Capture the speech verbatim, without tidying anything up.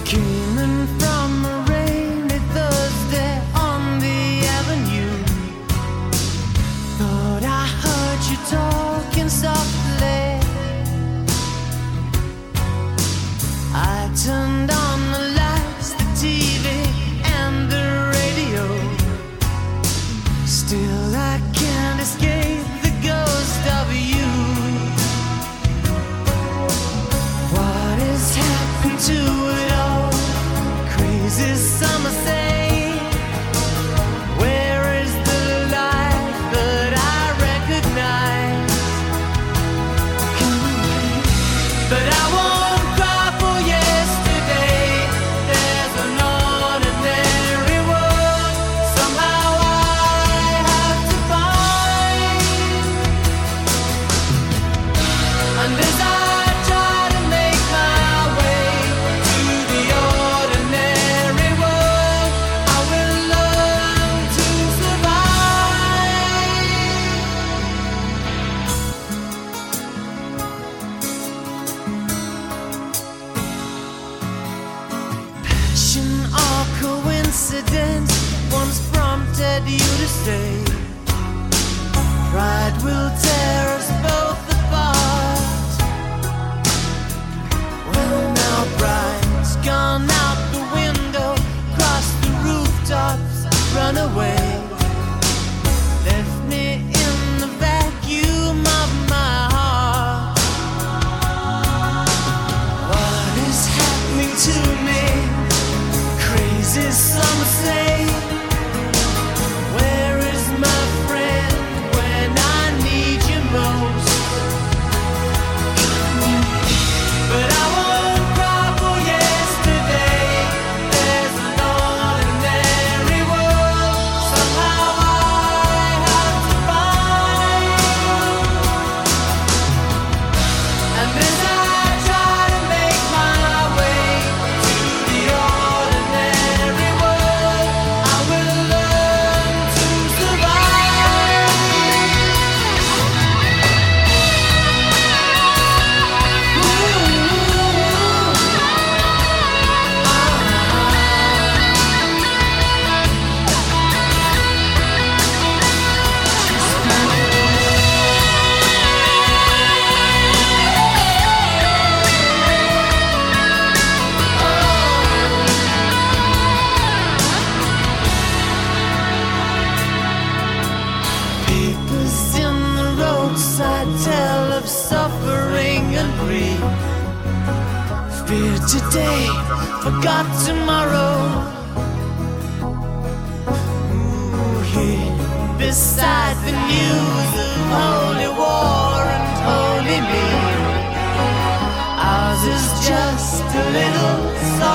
Came in from a rainy Thursday on the avenue. Thought I heard you talking softly. I turned on the lights, the T V and the radio. Still I can't escape the ghost of you. What has happened to it all? Crazy summer say, where is the life that I recognize? But I won't cry for yesterday. There's an ordinary world somehow I have to find. And as I try to make my way to the ordinary world, I will learn to survive. Passion or coincidence once prompted you to say, pride will tear us both apart. Well, now pride's gone out the window, crossed the rooftops, run away, left me in the vacuum of my heart. What is happening to me? Crazy some say. Where is my friend when I need you most? But I won't cry for yesterday. There's an ordinary world somehow I have to find. And as I try to make my way to the ordinary world, I will learn to survive. Papers in the roadside tell of suffering and grief. Fear today, forgot tomorrow. Ooh, here beside the news of holy war and holy me, ours is just a little